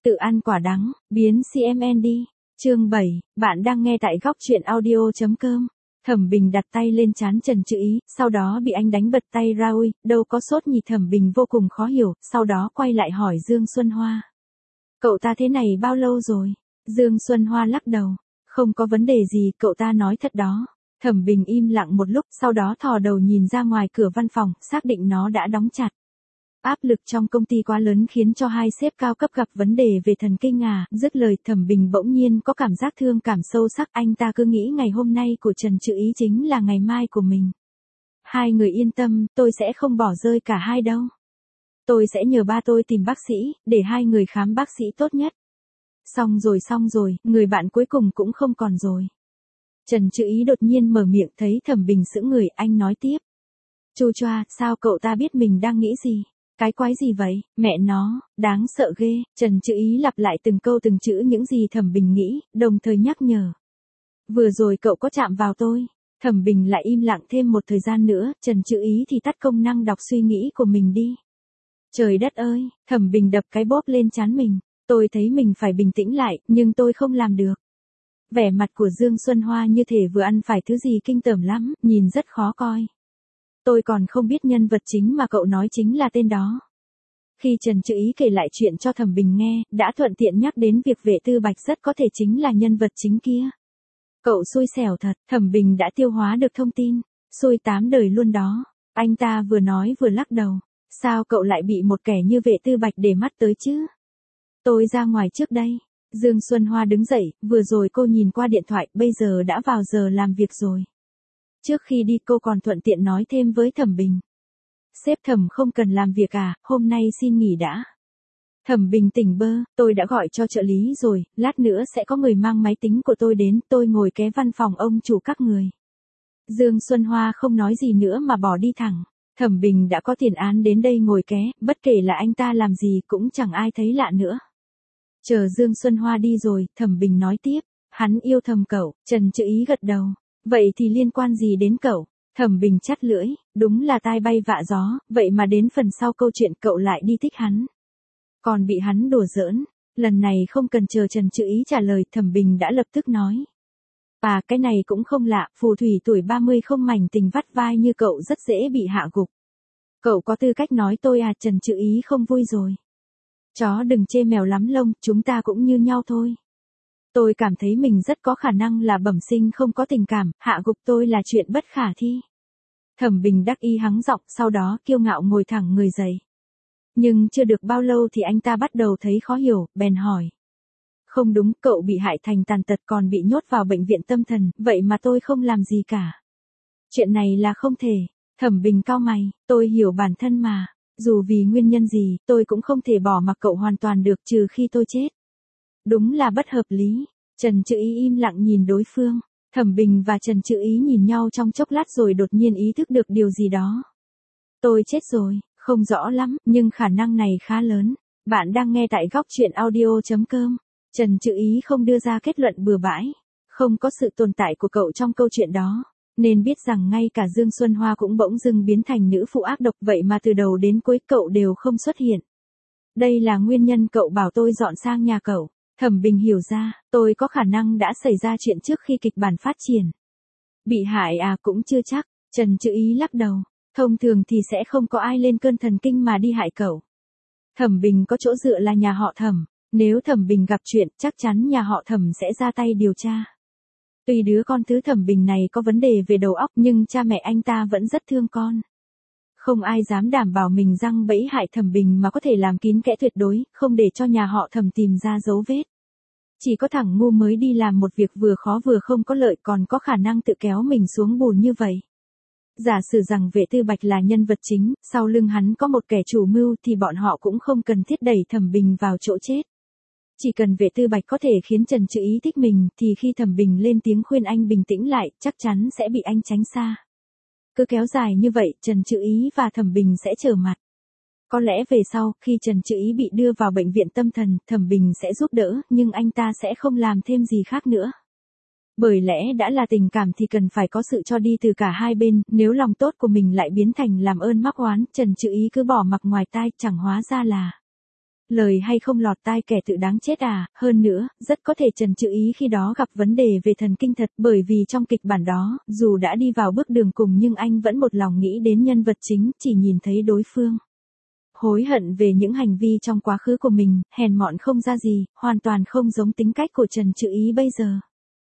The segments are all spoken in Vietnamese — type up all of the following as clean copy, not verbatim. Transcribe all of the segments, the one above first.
Tự ăn quả đắng, biến CMN đi. Chương 7, bạn đang nghe tại góc truyện audio.com. Thẩm Bình đặt tay lên trán Trần Chữ Ý, sau đó bị anh đánh bật tay ra. Ôi, đâu có sốt nhỉ. Thẩm Bình vô cùng khó hiểu, sau đó quay lại hỏi Dương Xuân Hoa. Cậu ta thế này bao lâu rồi? Dương Xuân Hoa lắc đầu. Không có vấn đề gì, cậu ta nói thật đó. Thẩm Bình im lặng một lúc, sau đó thò đầu nhìn ra ngoài cửa văn phòng, xác định nó đã đóng chặt. Áp lực trong công ty quá lớn khiến cho hai sếp cao cấp gặp vấn đề về thần kinh à. Dứt lời Thẩm Bình bỗng nhiên có cảm giác thương cảm sâu sắc. Anh ta cứ nghĩ ngày hôm nay của Trần Chữ Ý chính là ngày mai của mình. Hai người yên tâm, tôi sẽ không bỏ rơi cả hai đâu. Tôi sẽ nhờ ba tôi tìm bác sĩ, để hai người khám bác sĩ tốt nhất. Xong rồi, người bạn cuối cùng cũng không còn rồi. Trần Chữ Ý đột nhiên mở miệng, thấy Thẩm Bình sững người, anh nói tiếp. Chu choa, sao cậu ta biết mình đang nghĩ gì? Cái quái gì vậy, mẹ nó, đáng sợ ghê. Trần Chữ Ý lặp lại từng câu từng chữ những gì Thẩm Bình nghĩ, đồng thời nhắc nhở. Vừa rồi cậu có chạm vào tôi. Thẩm Bình lại im lặng thêm một thời gian nữa, Trần Chữ Ý thì tắt công năng đọc suy nghĩ của mình đi. Trời đất ơi, Thẩm Bình đập cái bóp lên trán mình. Tôi thấy mình phải bình tĩnh lại, nhưng tôi không làm được. Vẻ mặt của Dương Xuân Hoa như thể vừa ăn phải thứ gì kinh tởm lắm, nhìn rất khó coi. Tôi còn không biết nhân vật chính mà cậu nói chính là tên đó. Khi Trần Chữ Ý kể lại chuyện cho Thẩm Bình nghe, đã thuận tiện nhắc đến việc Vệ Tư Bạch rất có thể chính là nhân vật chính kia. Cậu xui xẻo thật, Thẩm Bình đã tiêu hóa được thông tin. Xui 8 đời luôn đó. Anh ta vừa nói vừa lắc đầu. Sao cậu lại bị một kẻ như Vệ Tư Bạch để mắt tới chứ? Tôi ra ngoài trước đây. Dương Xuân Hoa đứng dậy, vừa rồi cô nhìn qua điện thoại, bây giờ đã vào giờ làm việc rồi. Trước khi đi cô còn thuận tiện nói thêm với Thẩm Bình. Sếp Thẩm không cần làm việc à, hôm nay xin nghỉ đã. Thẩm Bình tỉnh bơ, tôi đã gọi cho trợ lý rồi, lát nữa sẽ có người mang máy tính của tôi đến, tôi ngồi kế văn phòng ông chủ các người. Dương Xuân Hoa không nói gì nữa mà bỏ đi thẳng. Thẩm Bình đã có tiền án đến đây ngồi ké, bất kể là anh ta làm gì cũng chẳng ai thấy lạ nữa. Chờ Dương Xuân Hoa đi rồi, Thẩm Bình nói tiếp, hắn yêu thầm cậu. Trần Chữ Ý gật đầu. Vậy thì liên quan gì đến cậu? Thẩm Bình chắt lưỡi, đúng là tai bay vạ gió, vậy mà đến phần sau câu chuyện cậu lại đi thích hắn. Còn bị hắn đùa giỡn, lần này không cần chờ Trần Chữ Ý trả lời, Thẩm Bình đã lập tức nói. À, cái này cũng không lạ, phù thủy tuổi 30 không mảnh tình vắt vai như cậu rất dễ bị hạ gục. Cậu có tư cách nói tôi à? Trần Chữ Ý không vui rồi. Chó đừng chê mèo lắm lông, chúng ta cũng như nhau thôi. Tôi cảm thấy mình rất có khả năng là bẩm sinh không có tình cảm, hạ gục tôi là chuyện bất khả thi. Thẩm Bình đắc ý hắng giọng, sau đó kiêu ngạo ngồi thẳng người dậy. Nhưng chưa được bao lâu thì anh ta bắt đầu thấy khó hiểu, bèn hỏi. Không đúng, cậu bị hại thành tàn tật còn bị nhốt vào bệnh viện tâm thần, vậy mà tôi không làm gì cả. Chuyện này là không thể. Thẩm Bình cau mày, tôi hiểu bản thân mà. Dù vì nguyên nhân gì, tôi cũng không thể bỏ mặc cậu hoàn toàn được trừ khi tôi chết. Đúng là bất hợp lý. Trần Chữ Ý im lặng nhìn đối phương. Thẩm Bình và Trần Chữ Ý nhìn nhau trong chốc lát rồi đột nhiên ý thức được điều gì đó. Tôi chết rồi, không rõ lắm, nhưng khả năng này khá lớn. Bạn đang nghe tại góc truyện audio.com. Trần Chữ Ý không đưa ra kết luận bừa bãi. Không có sự tồn tại của cậu trong câu chuyện đó. Nên biết rằng ngay cả Dương Xuân Hoa cũng bỗng dưng biến thành nữ phụ ác độc, vậy mà từ đầu đến cuối cậu đều không xuất hiện. Đây là nguyên nhân cậu bảo tôi dọn sang nhà cậu. Thẩm Bình hiểu ra, tôi có khả năng đã xảy ra chuyện trước khi kịch bản phát triển. Bị hại à, cũng chưa chắc. Trần Chữ Ý lắc đầu. Thông thường thì sẽ không có ai lên cơn thần kinh mà đi hại cậu. Thẩm Bình có chỗ dựa là nhà họ Thẩm. Nếu Thẩm Bình gặp chuyện, chắc chắn nhà họ Thẩm sẽ ra tay điều tra. Tuy đứa con thứ Thẩm Bình này có vấn đề về đầu óc nhưng cha mẹ anh ta vẫn rất thương con. Không ai dám đảm bảo mình giăng bẫy hại Thẩm Bình mà có thể làm kín kẽ tuyệt đối, không để cho nhà họ Thẩm tìm ra dấu vết. Chỉ có thằng ngu mới đi làm một việc vừa khó vừa không có lợi còn có khả năng tự kéo mình xuống bùn như vậy. Giả sử rằng Vệ Tư Bạch là nhân vật chính, sau lưng hắn có một kẻ chủ mưu thì bọn họ cũng không cần thiết đẩy Thẩm Bình vào chỗ chết. Chỉ cần Vệ Tư Bạch có thể khiến Trần Chữ Ý thích mình thì khi Thẩm Bình lên tiếng khuyên anh bình tĩnh lại, chắc chắn sẽ bị anh tránh xa. Cứ kéo dài như vậy, Trần Chữ Ý và Thẩm Bình sẽ trở mặt. Có lẽ về sau, khi Trần Chữ Ý bị đưa vào bệnh viện tâm thần, Thẩm Bình sẽ giúp đỡ, nhưng anh ta sẽ không làm thêm gì khác nữa. Bởi lẽ đã là tình cảm thì cần phải có sự cho đi từ cả hai bên, nếu lòng tốt của mình lại biến thành làm ơn mắc oán, Trần Chữ Ý cứ bỏ mặc ngoài tai, chẳng hóa ra là Lời hay không lọt tai kẻ tự đáng chết à, hơn nữa, rất có thể Trần Trự Ý khi đó gặp vấn đề về thần kinh thật, bởi vì trong kịch bản đó, dù đã đi vào bước đường cùng nhưng anh vẫn một lòng nghĩ đến nhân vật chính, chỉ nhìn thấy đối phương. Hối hận về những hành vi trong quá khứ của mình, hèn mọn không ra gì, hoàn toàn không giống tính cách của Trần Trự Ý bây giờ.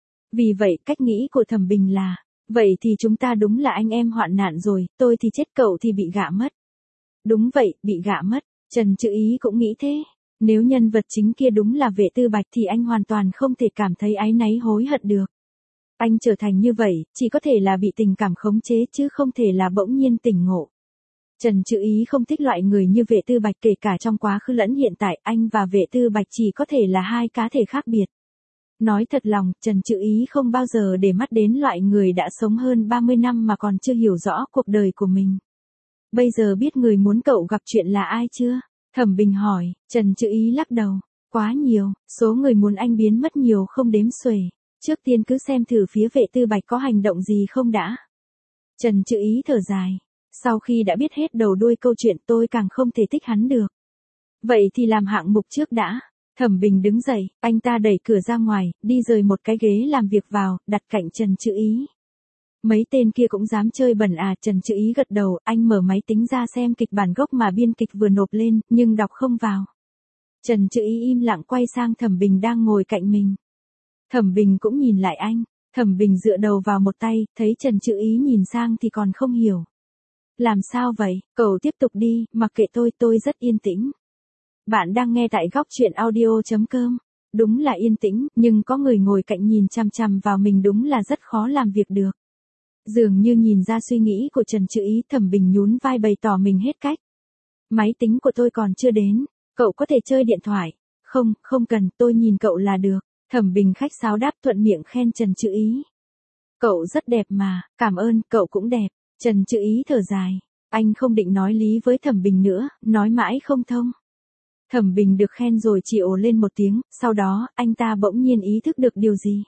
Vì vậy, cách nghĩ của Thẩm Bình là, vậy thì chúng ta đúng là anh em hoạn nạn rồi, tôi thì chết cậu thì bị gạ mất. Đúng vậy, bị gạ mất, Trần Trự Ý cũng nghĩ thế. Nếu nhân vật chính kia đúng là Vệ Tư Bạch thì anh hoàn toàn không thể cảm thấy áy náy hối hận được. Anh trở thành như vậy, chỉ có thể là bị tình cảm khống chế chứ không thể là bỗng nhiên tỉnh ngộ. Trần Trự Ý không thích loại người như Vệ Tư Bạch, kể cả trong quá khứ lẫn hiện tại, anh và Vệ Tư Bạch chỉ có thể là hai cá thể khác biệt. Nói thật lòng, Trần Trự Ý không bao giờ để mắt đến loại người đã sống hơn 30 năm mà còn chưa hiểu rõ cuộc đời của mình. Bây giờ biết người muốn cậu gặp chuyện là ai chưa? Thẩm Bình hỏi. Trần Trự Ý lắc đầu. Quá nhiều, số người muốn anh biến mất nhiều không đếm xuể. Trước tiên cứ xem thử phía Vệ Tư Bạch có hành động gì không đã. Trần Trự Ý thở dài. Sau khi đã biết hết đầu đuôi câu chuyện tôi càng không thể thích hắn được. Vậy thì làm hạng mục trước đã. Thẩm Bình đứng dậy, anh ta đẩy cửa ra ngoài, đi rời một cái ghế làm việc vào, đặt cạnh Trần Trự Ý. Mấy tên kia cũng dám chơi bẩn à? Trần Trự Ý gật đầu, anh mở máy tính ra xem kịch bản gốc mà biên kịch vừa nộp lên, nhưng đọc không vào. Trần Trự Ý im lặng quay sang Thẩm Bình đang ngồi cạnh mình. Thẩm Bình cũng nhìn lại anh, Thẩm Bình dựa đầu vào một tay, thấy Trần Trự Ý nhìn sang thì còn không hiểu. Làm sao vậy, cậu tiếp tục đi, mặc kệ tôi rất yên tĩnh. Bạn đang nghe tại góc truyện audio.com. Đúng là yên tĩnh, nhưng có người ngồi cạnh nhìn chằm chằm vào mình đúng là rất khó làm việc được. Dường như nhìn ra suy nghĩ của Trần Trự Ý, Thẩm Bình nhún vai bày tỏ mình hết cách. Máy tính của tôi còn chưa đến, cậu có thể chơi điện thoại. Không cần, tôi nhìn cậu là được. Thẩm Bình khách sáo đáp, thuận miệng khen Trần Trự Ý. Cậu rất đẹp mà, cảm ơn, cậu cũng đẹp. Trần Trự Ý thở dài. Anh không định nói lý với Thẩm Bình nữa, nói mãi không thông. Thẩm Bình được khen rồi chỉ ồ lên một tiếng, sau đó, anh ta bỗng nhiên ý thức được điều gì.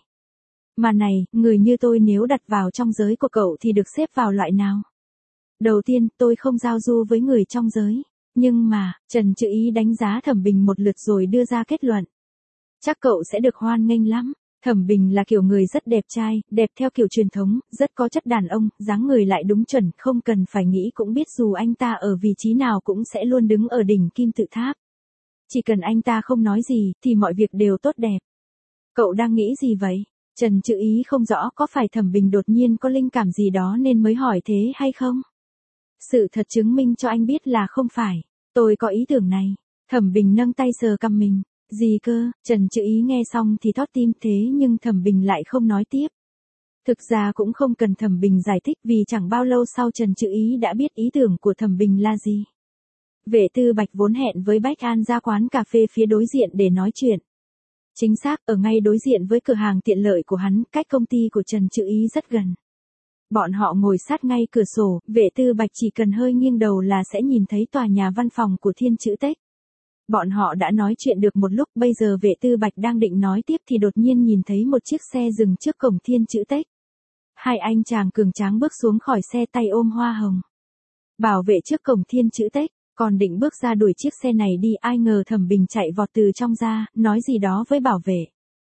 Mà này, người như tôi nếu đặt vào trong giới của cậu thì được xếp vào loại nào? Đầu tiên, tôi không giao du với người trong giới. Nhưng mà, Trần Trự Ý đánh giá Thẩm Bình một lượt rồi đưa ra kết luận. Chắc cậu sẽ được hoan nghênh lắm. Thẩm Bình là kiểu người rất đẹp trai, đẹp theo kiểu truyền thống, rất có chất đàn ông, dáng người lại đúng chuẩn, không cần phải nghĩ cũng biết dù anh ta ở vị trí nào cũng sẽ luôn đứng ở đỉnh kim tự tháp. Chỉ cần anh ta không nói gì, thì mọi việc đều tốt đẹp. Cậu đang nghĩ gì vậy? Trần Trự Ý không rõ có phải Thẩm Bình đột nhiên có linh cảm gì đó nên mới hỏi thế hay không? Sự thật chứng minh cho anh biết là không phải. Tôi có ý tưởng này. Thẩm Bình nâng tay sờ cằm mình. Gì cơ? Trần Trự Ý nghe xong thì thót tim, thế nhưng Thẩm Bình lại không nói tiếp. Thực ra cũng không cần Thẩm Bình giải thích vì chẳng bao lâu sau Trần Trự Ý đã biết ý tưởng của Thẩm Bình là gì. Vệ Tư Bạch vốn hẹn với Bách An ra quán cà phê phía đối diện để nói chuyện. Chính xác, ở ngay đối diện với cửa hàng tiện lợi của hắn, cách công ty của Trần Trự Ý rất gần. Bọn họ ngồi sát ngay cửa sổ, Vệ Tư Bạch chỉ cần hơi nghiêng đầu là sẽ nhìn thấy tòa nhà văn phòng của Thiên Chữ Tech. Bọn họ đã nói chuyện được một lúc, bây giờ Vệ Tư Bạch đang định nói tiếp thì đột nhiên nhìn thấy một chiếc xe dừng trước cổng Thiên Chữ Tech. Hai anh chàng cường tráng bước xuống khỏi xe, tay ôm hoa hồng. Bảo vệ trước cổng Thiên Chữ Tech, còn định bước ra đuổi chiếc xe này đi, ai ngờ Thẩm Bình chạy vọt từ trong ra, nói gì đó với bảo vệ.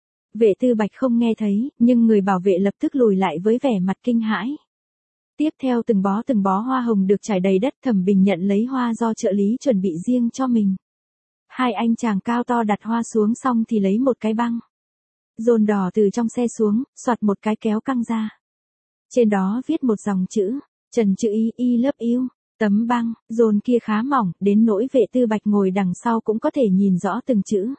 Vệ Tư Bạch không nghe thấy, nhưng người bảo vệ lập tức lùi lại với vẻ mặt kinh hãi. Tiếp theo từng bó hoa hồng được trải đầy đất, Thẩm Bình nhận lấy hoa do trợ lý chuẩn bị riêng cho mình. Hai anh chàng cao to đặt hoa xuống xong thì lấy một cái băng dồn đỏ từ trong xe xuống, soạt một cái kéo căng ra. Trên đó viết một dòng chữ, Trần Trự Ý, I love you. Tấm băng dồn kia khá mỏng, đến nỗi Vệ Tư Bạch ngồi đằng sau cũng có thể nhìn rõ từng chữ.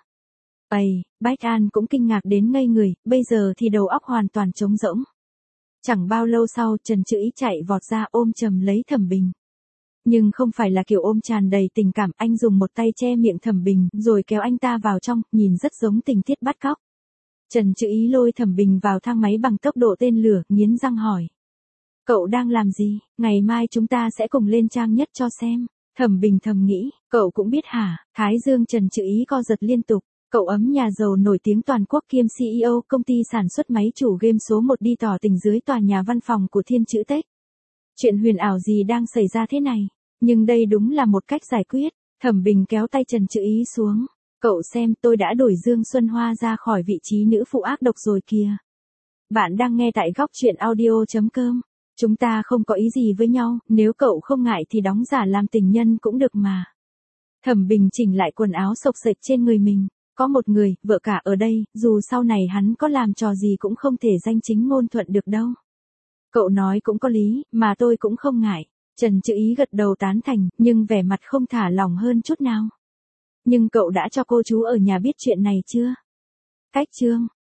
Bách An cũng kinh ngạc đến ngây người, bây giờ thì đầu óc hoàn toàn trống rỗng. Chẳng bao lâu sau, Trần Trự Ý chạy vọt ra ôm chầm lấy Thẩm Bình. Nhưng không phải là kiểu ôm tràn đầy tình cảm, anh dùng một tay che miệng Thẩm Bình, rồi kéo anh ta vào trong, nhìn rất giống tình tiết bắt cóc. Trần Trự Ý lôi Thẩm Bình vào thang máy bằng tốc độ tên lửa, nghiến răng hỏi. Cậu đang làm gì? Ngày mai chúng ta sẽ cùng lên trang nhất cho xem. Thẩm Bình thầm nghĩ, cậu cũng biết hả? Thái dương Trần Trự Ý co giật liên tục. Cậu ấm nhà giàu nổi tiếng toàn quốc kiêm CEO công ty sản xuất máy chủ game số 1 đi tỏ tình dưới tòa nhà văn phòng của Thiên Chữ Tech. Chuyện huyền ảo gì đang xảy ra thế này? Nhưng đây đúng là một cách giải quyết. Thẩm Bình kéo tay Trần Chữ Ý xuống. Cậu xem, tôi đã đuổi Dương Xuân Hoa ra khỏi vị trí nữ phụ ác độc rồi kìa. Bạn đang nghe tại góc truyện audio.com. Chúng ta không có ý gì với nhau, nếu cậu không ngại thì đóng giả làm tình nhân cũng được mà. Thẩm Bình chỉnh lại quần áo xộc xệch trên người mình. Có một người, vợ cả ở đây, dù sau này hắn có làm trò gì cũng không thể danh chính ngôn thuận được đâu. Cậu nói cũng có lý, mà tôi cũng không ngại. Trần Chữ Ý gật đầu tán thành, nhưng vẻ mặt không thả lỏng hơn chút nào. Nhưng cậu đã cho cô chú ở nhà biết chuyện này chưa? Cách chương.